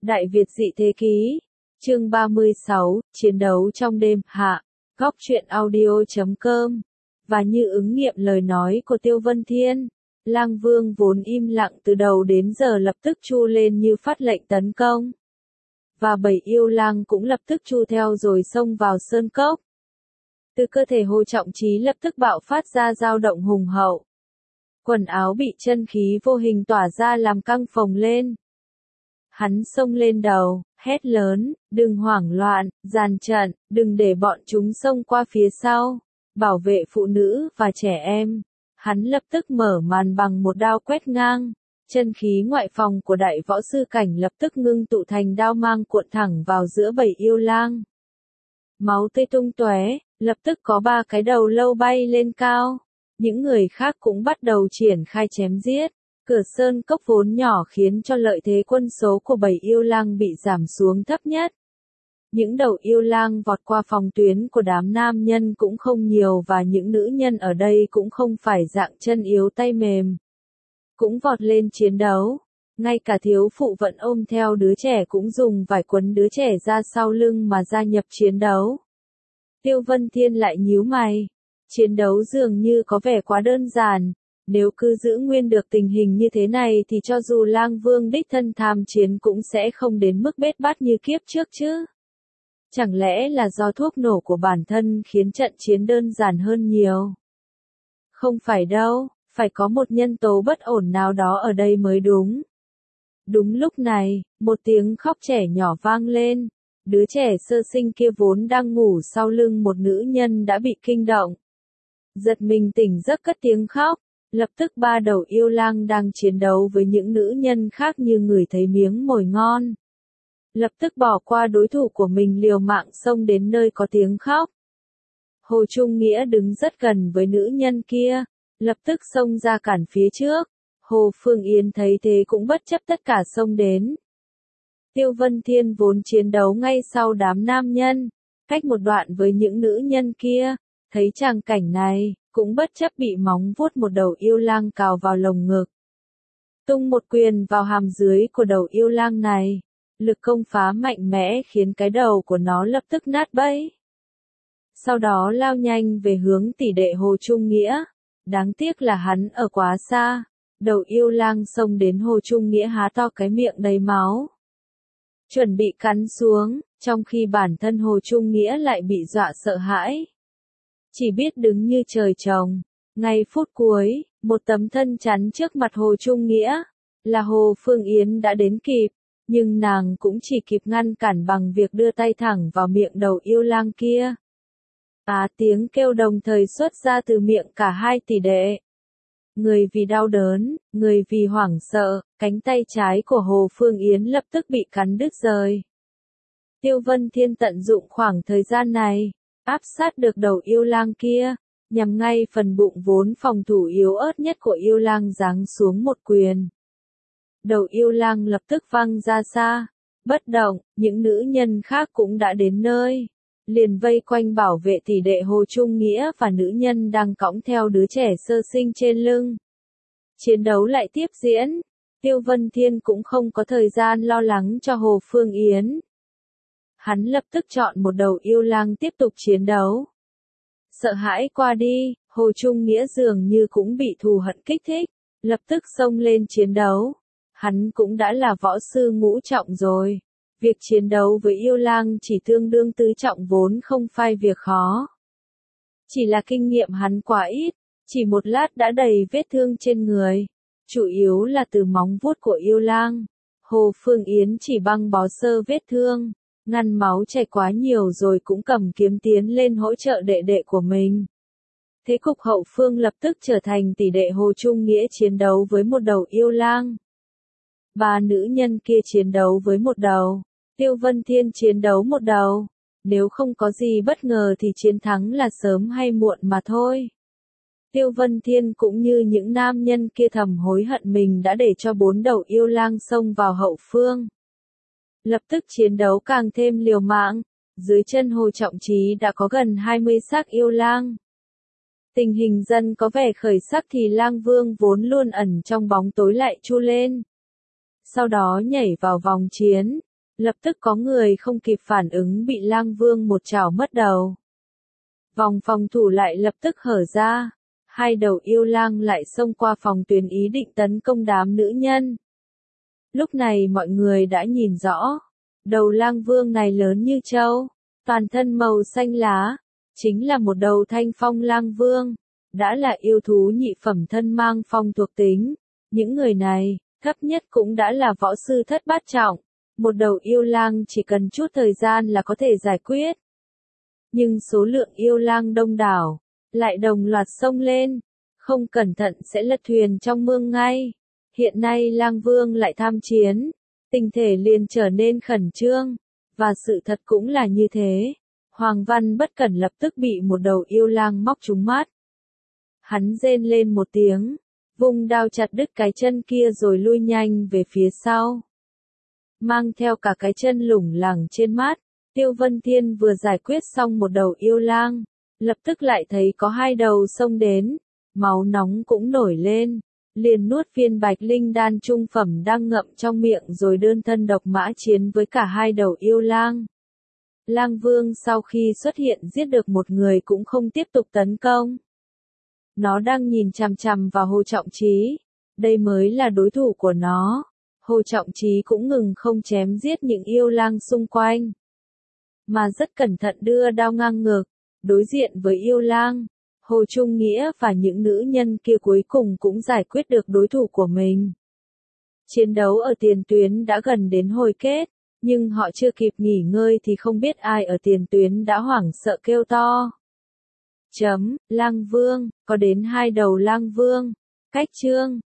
Đại Việt dị thế ký, chương 36, chiến đấu trong đêm, hạ, góc truyện audio.com. Và như ứng nghiệm lời nói của Tiêu Vân Thiên, Lang Vương vốn im lặng từ đầu đến giờ lập tức chu lên như phát lệnh tấn công. Và 7 yêu lang cũng lập tức chu theo rồi xông vào sơn cốc. Từ cơ thể Hồ Trọng Chí lập tức bạo phát ra dao động hùng hậu. Quần áo bị chân khí vô hình tỏa ra làm căng phồng lên. Hắn xông lên đầu, hét lớn, đừng hoảng loạn, dàn trận, đừng để bọn chúng xông qua phía sau, bảo vệ phụ nữ và trẻ em. Hắn lập tức mở màn bằng một đao quét ngang, chân khí ngoại phòng của đại võ sư cảnh lập tức ngưng tụ thành đao mang cuộn thẳng vào giữa 7 yêu lang. Máu tươi tung tóe, lập tức có 3 cái đầu lâu bay lên cao. Những người khác cũng bắt đầu triển khai chém giết. Cửa sơn cốc vốn nhỏ khiến cho lợi thế quân số của 7 yêu lang bị giảm xuống thấp nhất. Những đầu yêu lang vọt qua phòng tuyến của đám nam nhân cũng không nhiều và những nữ nhân ở đây cũng không phải dạng chân yếu tay mềm. Cũng vọt lên chiến đấu. Ngay cả thiếu phụ vẫn ôm theo đứa trẻ cũng dùng vải quấn đứa trẻ ra sau lưng mà gia nhập chiến đấu. Tiêu Vân Thiên lại nhíu mày. Chiến đấu dường như có vẻ quá đơn giản. Nếu cứ giữ nguyên được tình hình như thế này thì cho dù Lang Vương đích thân tham chiến cũng sẽ không đến mức bết bát như kiếp trước chứ. Chẳng lẽ là do thuốc nổ của bản thân khiến trận chiến đơn giản hơn nhiều? Không phải đâu, phải có một nhân tố bất ổn nào đó ở đây mới đúng. Đúng lúc này, một tiếng khóc trẻ nhỏ vang lên. Đứa trẻ sơ sinh kia vốn đang ngủ sau lưng một nữ nhân đã bị kinh động. Giật mình tỉnh giấc cất tiếng khóc. Lập tức 3 đầu yêu lang đang chiến đấu với những nữ nhân khác như người thấy miếng mồi ngon. Lập tức bỏ qua đối thủ của mình liều mạng xông đến nơi có tiếng khóc. Hồ Trung Nghĩa đứng rất gần với nữ nhân kia, lập tức xông ra cản phía trước. Hồ Phương Yến thấy thế cũng bất chấp tất cả xông đến. Tiêu Vân Thiên vốn chiến đấu ngay sau đám nam nhân, cách một đoạn với những nữ nhân kia, thấy tràng cảnh này, cũng bất chấp bị móng vuốt một đầu yêu lang cào vào lồng ngực. Tung một quyền vào hàm dưới của đầu yêu lang này, lực công phá mạnh mẽ khiến cái đầu của nó lập tức nát bấy. Sau đó lao nhanh về hướng tỷ đệ Hồ Trung Nghĩa, đáng tiếc là hắn ở quá xa, đầu yêu lang xông đến Hồ Trung Nghĩa há to cái miệng đầy máu. Chuẩn bị cắn xuống, trong khi bản thân Hồ Trung Nghĩa lại bị dọa sợ hãi. Chỉ biết đứng như trời trồng. Ngay phút cuối, một tấm thân chắn trước mặt Hồ Trung Nghĩa, là Hồ Phương Yến đã đến kịp, nhưng nàng cũng chỉ kịp ngăn cản bằng việc đưa tay thẳng vào miệng đầu yêu lang kia. Tiếng kêu đồng thời xuất ra từ miệng cả hai tỷ đệ. Người vì đau đớn, người vì hoảng sợ, cánh tay trái của Hồ Phương Yến lập tức bị cắn đứt rời. Tiêu Vân Thiên tận dụng khoảng thời gian này, áp sát được đầu yêu lang kia, nhằm ngay phần bụng vốn phòng thủ yếu ớt nhất của yêu lang giáng xuống một quyền. Đầu yêu lang lập tức văng ra xa, bất động, những nữ nhân khác cũng đã đến nơi, liền vây quanh bảo vệ tỷ đệ Hồ Trung Nghĩa và nữ nhân đang cõng theo đứa trẻ sơ sinh trên lưng. Chiến đấu lại tiếp diễn, Tiêu Vân Thiên cũng không có thời gian lo lắng cho Hồ Phương Yến. Hắn lập tức chọn một đầu yêu lang tiếp tục chiến đấu. Sợ hãi qua đi, Hồ Trung Nghĩa dường như cũng bị thù hận kích thích, lập tức xông lên chiến đấu. Hắn cũng đã là võ sư ngũ trọng rồi. Việc chiến đấu với yêu lang chỉ tương đương tứ trọng vốn không phải việc khó. Chỉ là kinh nghiệm hắn quá ít, chỉ một lát đã đầy vết thương trên người. Chủ yếu là từ móng vuốt của yêu lang. Hồ Phương Yến chỉ băng bó sơ vết thương. Ngăn máu chảy quá nhiều rồi cũng cầm kiếm tiến lên hỗ trợ đệ đệ của mình. Thế cục hậu phương lập tức trở thành tỷ đệ Hồ Trung Nghĩa chiến đấu với một đầu yêu lang. 3 nữ nhân kia chiến đấu với một đầu. Tiêu Vân Thiên chiến đấu một đầu. Nếu không có gì bất ngờ thì chiến thắng là sớm hay muộn mà thôi. Tiêu Vân Thiên cũng như những nam nhân kia thầm hối hận mình đã để cho 4 đầu yêu lang xông vào hậu phương. Lập tức chiến đấu càng thêm liều mạng, dưới chân Hồ Trọng Chí đã có gần 20 xác yêu lang. Tình hình dần có vẻ khởi sắc thì Lang Vương vốn luôn ẩn trong bóng tối lại chu lên. Sau đó nhảy vào vòng chiến, Lập tức có người không kịp phản ứng bị Lang Vương một chảo mất đầu. Vòng phòng thủ lại lập tức hở ra. Hai đầu yêu lang lại xông qua phòng tuyến ý định tấn công đám nữ nhân. Lúc này mọi người đã nhìn rõ. Đầu Lang Vương này lớn như trâu. Toàn thân màu xanh lá. Chính là một đầu Thanh Phong Lang Vương. Đã là yêu thú nhị phẩm thân mang phong thuộc tính. Những người này, thấp nhất cũng đã là võ sư thất bát trọng. Một đầu yêu lang chỉ cần chút thời gian là có thể giải quyết. Nhưng số lượng yêu lang đông đảo, lại đồng loạt xông lên. Không cẩn thận sẽ lật thuyền trong mương ngay. Hiện nay Lang Vương lại tham chiến. Tình thể liền trở nên khẩn trương. Và sự thật cũng là như thế. Hoàng Văn bất cẩn lập tức bị một đầu yêu lang móc trúng mắt. Hắn rên lên một tiếng. Vung đao chặt đứt cái chân kia rồi lui nhanh về phía sau. Mang theo cả cái chân lủng lẳng trên mắt. Tiêu Vân Thiên vừa giải quyết xong một đầu yêu lang. Lập tức lại thấy có hai đầu xông đến. Máu nóng cũng nổi lên. Liền nuốt viên bạch linh đan trung phẩm đang ngậm trong miệng rồi đơn thân độc mã chiến với cả hai đầu yêu lang. Lang Vương sau khi xuất hiện giết được một người cũng không tiếp tục tấn công. Nó đang nhìn chằm chằm vào Hồ Trọng Chí. Đây mới là đối thủ của nó. Hồ Trọng Chí cũng ngừng không chém giết những yêu lang xung quanh. Mà rất cẩn thận đưa đao ngang ngực. Đối diện với yêu lang. Hồ Trung Nghĩa và những nữ nhân kia cuối cùng cũng giải quyết được đối thủ của mình. Chiến đấu ở tiền tuyến đã gần đến hồi kết. Nhưng họ chưa kịp nghỉ ngơi thì không biết ai ở tiền tuyến đã hoảng sợ kêu to. Lang Vương, có đến hai đầu Lang Vương. Cách chương